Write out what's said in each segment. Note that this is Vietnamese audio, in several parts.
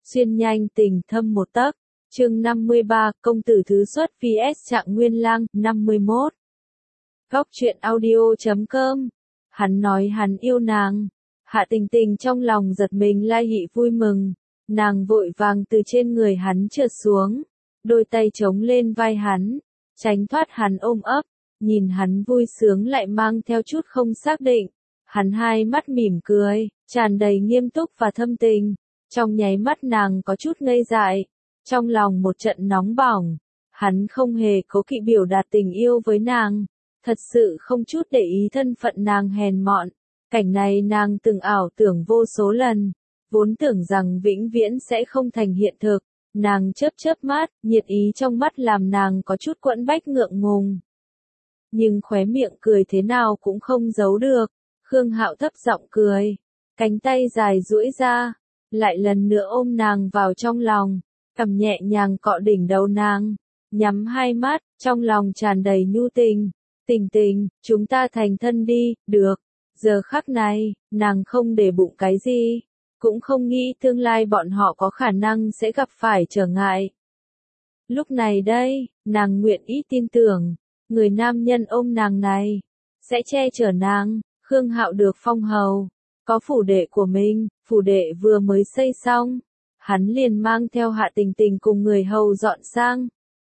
Xuyên nhanh tình thâm một tấc. Chương 53, công tử thứ xuất vs Trạng Nguyên Lang, 51. Góc truyện audio.com. Hắn nói hắn yêu nàng. Hạ Tình Tình trong lòng giật mình lai hị vui mừng. Nàng vội vàng từ trên người hắn trượt xuống, đôi tay chống lên vai hắn, tránh thoát hắn ôm ấp, nhìn hắn vui sướng lại mang theo chút không xác định. Hắn hai mắt mỉm cười, tràn đầy nghiêm túc và thâm tình. Trong nháy mắt nàng có chút ngây dại, trong lòng một trận nóng bỏng. Hắn không hề cố kỵ biểu đạt tình yêu với nàng, thật sự không chút để ý thân phận nàng hèn mọn. Cảnh này nàng từng ảo tưởng vô số lần, vốn tưởng rằng vĩnh viễn sẽ không thành hiện thực. Nàng chớp chớp mắt, nhiệt ý trong mắt làm nàng có chút quẫn bách ngượng ngùng. Nhưng khóe miệng cười thế nào cũng không giấu được. Khương Hạo thấp giọng cười, cánh tay dài duỗi ra, lại lần nữa ôm nàng vào trong lòng, cầm nhẹ nhàng cọ đỉnh đầu nàng, nhắm hai mắt, trong lòng tràn đầy nhu tình. Tình Tình, chúng ta thành thân đi, được. Giờ khắc này, nàng không để bụng cái gì, cũng không nghĩ tương lai bọn họ có khả năng sẽ gặp phải trở ngại. Lúc này đây, nàng nguyện ý tin tưởng, người nam nhân ôm nàng này, sẽ che chở nàng. Khương Hạo được phong hầu, có phủ đệ của mình, phủ đệ vừa mới xây xong, hắn liền mang theo Hạ Tình Tình cùng người hầu dọn sang.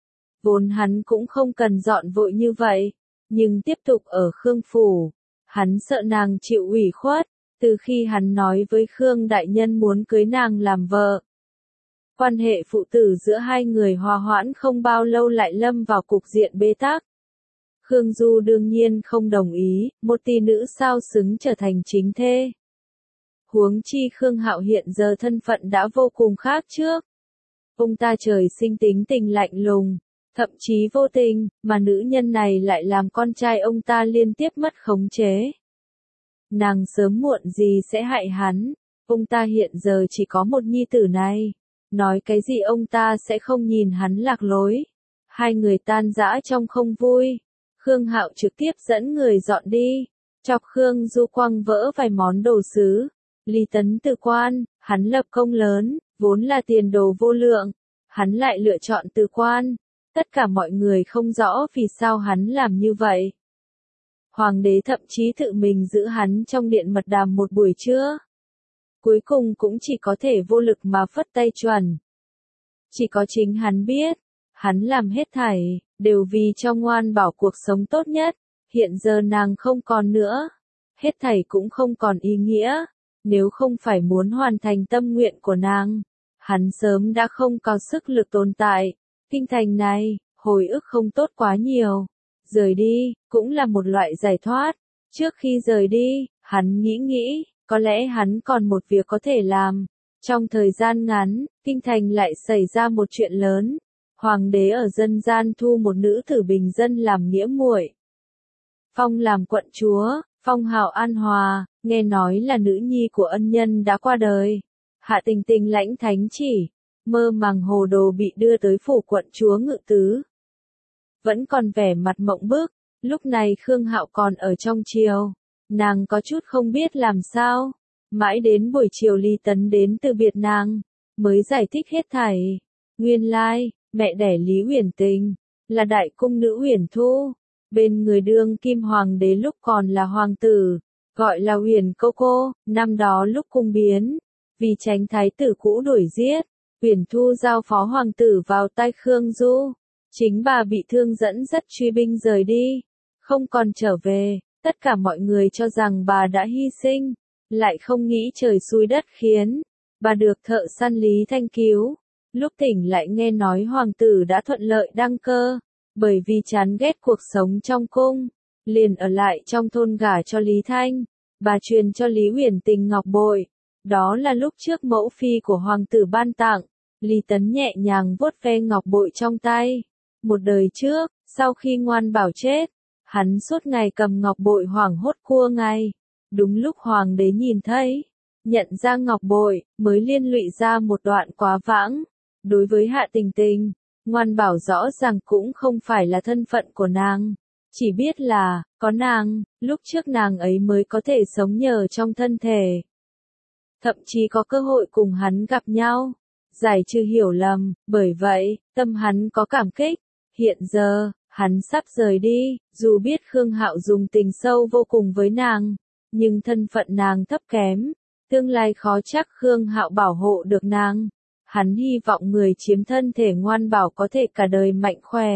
Vốn hắn cũng không cần dọn vội như vậy, nhưng tiếp tục ở Khương phủ, hắn sợ nàng chịu ủy khuất, từ khi hắn nói với Khương đại nhân muốn cưới nàng làm vợ. Quan hệ phụ tử giữa hai người hòa hoãn không bao lâu lại lâm vào cục diện bế tắc. Khương Du đương nhiên không đồng ý, một tỷ nữ sao xứng trở thành chính thê. Huống chi Khương Hạo hiện giờ thân phận đã vô cùng khác trước. Ông ta trời sinh tính tình lạnh lùng, thậm chí vô tình, mà nữ nhân này lại làm con trai ông ta liên tiếp mất khống chế. Nàng sớm muộn gì sẽ hại hắn, ông ta hiện giờ chỉ có một nhi tử này. Nói cái gì ông ta sẽ không nhìn hắn lạc lối. Hai người tan rã trong không vui. Khương Hạo trực tiếp dẫn người dọn đi, chọc Khương Du quăng vỡ vài món đồ sứ. Lý Tấn từ quan, hắn lập công lớn, vốn là tiền đồ vô lượng. Hắn lại lựa chọn từ quan. Tất cả mọi người không rõ vì sao hắn làm như vậy. Hoàng đế thậm chí tự mình giữ hắn trong điện mật đàm một buổi trưa. Cuối cùng cũng chỉ có thể vô lực mà phất tay chuẩn. Chỉ có chính hắn biết, hắn làm hết thảy, đều vì cho Ngoan Bảo cuộc sống tốt nhất. Hiện giờ nàng không còn nữa, hết thảy cũng không còn ý nghĩa. Nếu không phải muốn hoàn thành tâm nguyện của nàng, hắn sớm đã không có sức lực tồn tại. Kinh thành này, hồi ức không tốt quá nhiều. Rời đi, cũng là một loại giải thoát. Trước khi rời đi, hắn nghĩ, có lẽ hắn còn một việc có thể làm. Trong thời gian ngắn, kinh thành lại xảy ra một chuyện lớn. Hoàng đế ở dân gian thu một nữ tử bình dân làm nghĩa muội. Phong làm quận chúa, phong hào An Hòa, nghe nói là nữ nhi của ân nhân đã qua đời. Hạ Tình Tình lãnh thánh chỉ, mơ màng hồ đồ bị đưa tới phủ quận chúa ngự tứ. Vẫn còn vẻ mặt mộng bức, lúc này Khương Hạo còn ở trong triều, nàng có chút không biết làm sao. Mãi đến buổi chiều Lý Tấn đến từ biệt nàng, mới giải thích hết thảy. Nguyên lai, mẹ đẻ Lý Uyển Tình, là đại cung nữ Uyển Thu, bên người đương kim hoàng đế lúc còn là hoàng tử, gọi là Uyển Cô Cô. Năm đó lúc cung biến, vì tránh thái tử cũ đuổi giết, Uyển Thu giao phó hoàng tử vào tay Khương Du. Chính bà bị thương dẫn dắt truy binh rời đi, không còn trở về. Tất cả mọi người cho rằng bà đã hy sinh, lại không nghĩ trời xui đất khiến, bà được thợ săn Lý Thanh cứu. Lúc tỉnh lại nghe nói hoàng tử đã thuận lợi đăng cơ, bởi vì chán ghét cuộc sống trong cung, liền ở lại trong thôn gả cho Lý Thanh. Bà truyền cho Lý Uyển Tình ngọc bội, đó là lúc trước mẫu phi của hoàng tử ban tặng. Lý Tấn nhẹ nhàng vuốt ve ngọc bội trong tay. Một đời trước, sau khi Ngoan Bảo chết, hắn suốt ngày cầm ngọc bội hoảng hốt cua ngay. Đúng lúc hoàng đế nhìn thấy, nhận ra ngọc bội, mới liên lụy ra một đoạn quá vãng. Đối với Hạ Tình Tình, Ngoan Bảo rõ ràng cũng không phải là thân phận của nàng. Chỉ biết là, có nàng, lúc trước nàng ấy mới có thể sống nhờ trong thân thể. Thậm chí có cơ hội cùng hắn gặp nhau. giải trừ hiểu lầm, bởi vậy, tâm hắn có cảm kích. Hiện giờ, hắn sắp rời đi, dù biết Khương Hạo dùng tình sâu vô cùng với nàng, nhưng thân phận nàng thấp kém, tương lai khó chắc Khương Hạo bảo hộ được nàng. Hắn hy vọng người chiếm thân thể ngoan bảo có thể cả đời mạnh khỏe.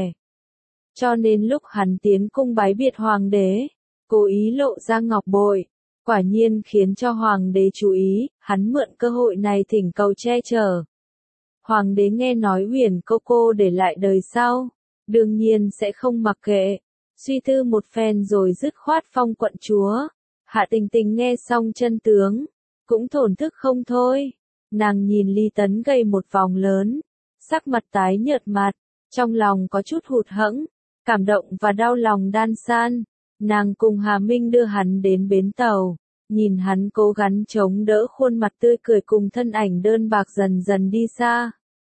Cho nên lúc hắn tiến cung bái biệt hoàng đế, cố ý lộ ra ngọc bội, quả nhiên khiến cho hoàng đế chú ý, hắn mượn cơ hội này thỉnh cầu che chở. Hoàng đế nghe nói Huyền cô để lại đời sau, đương nhiên sẽ không mặc kệ, suy tư một phen rồi dứt khoát phong quận chúa. Hạ Tình Tình nghe xong chân tướng, cũng thổn thức không thôi. Nàng nhìn Ly Tấn gầy một vòng lớn, sắc mặt tái nhợt mặt, trong lòng có chút hụt hẫng, cảm động và đau lòng đan san. Nàng cùng Hà Minh đưa hắn đến bến tàu, nhìn hắn cố gắng chống đỡ khuôn mặt tươi cười cùng thân ảnh đơn bạc dần dần đi xa.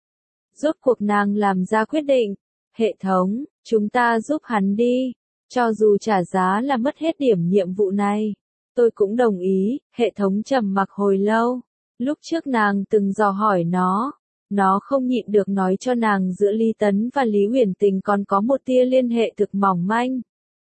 Rốt cuộc nàng làm ra quyết định, hệ thống, chúng ta giúp hắn đi, cho dù trả giá là mất hết điểm nhiệm vụ này. Tôi cũng đồng ý, hệ thống trầm mặc hồi lâu. Lúc trước nàng từng dò hỏi nó không nhịn được nói cho nàng giữa Ly Tấn và Lý Huyền Tình còn có một tia liên hệ thực mỏng manh.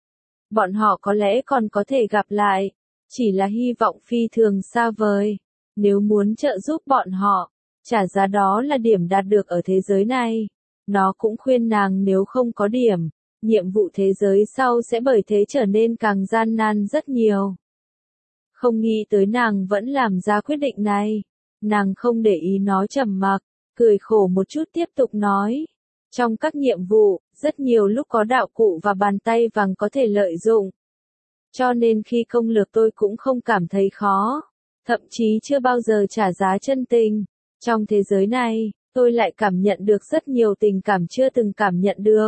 Bọn họ có lẽ còn có thể gặp lại, chỉ là hy vọng phi thường xa vời. Nếu muốn trợ giúp bọn họ, trả giá đó là điểm đạt được ở thế giới này. Nó cũng khuyên nàng nếu không có điểm, nhiệm vụ thế giới sau sẽ bởi thế trở nên càng gian nan rất nhiều. Không nghĩ tới nàng vẫn làm ra quyết định này. Nàng không để ý nó trầm mặc, cười khổ một chút tiếp tục nói. Trong các nhiệm vụ, rất nhiều lúc có đạo cụ và bàn tay vàng có thể lợi dụng. Cho nên khi công lược tôi cũng không cảm thấy khó. Thậm chí chưa bao giờ trả giá chân tình. Trong thế giới này, tôi lại cảm nhận được rất nhiều tình cảm chưa từng cảm nhận được.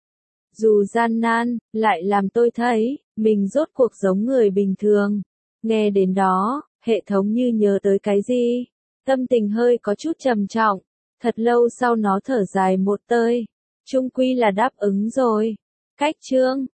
Dù gian nan, lại làm tôi thấy, mình rốt cuộc giống người bình thường. Nghe đến đó, hệ thống như nhớ tới cái gì. Tâm tình hơi có chút trầm trọng. Thật lâu sau nó thở dài một hơi. Chung quy là đáp ứng rồi. Cách chương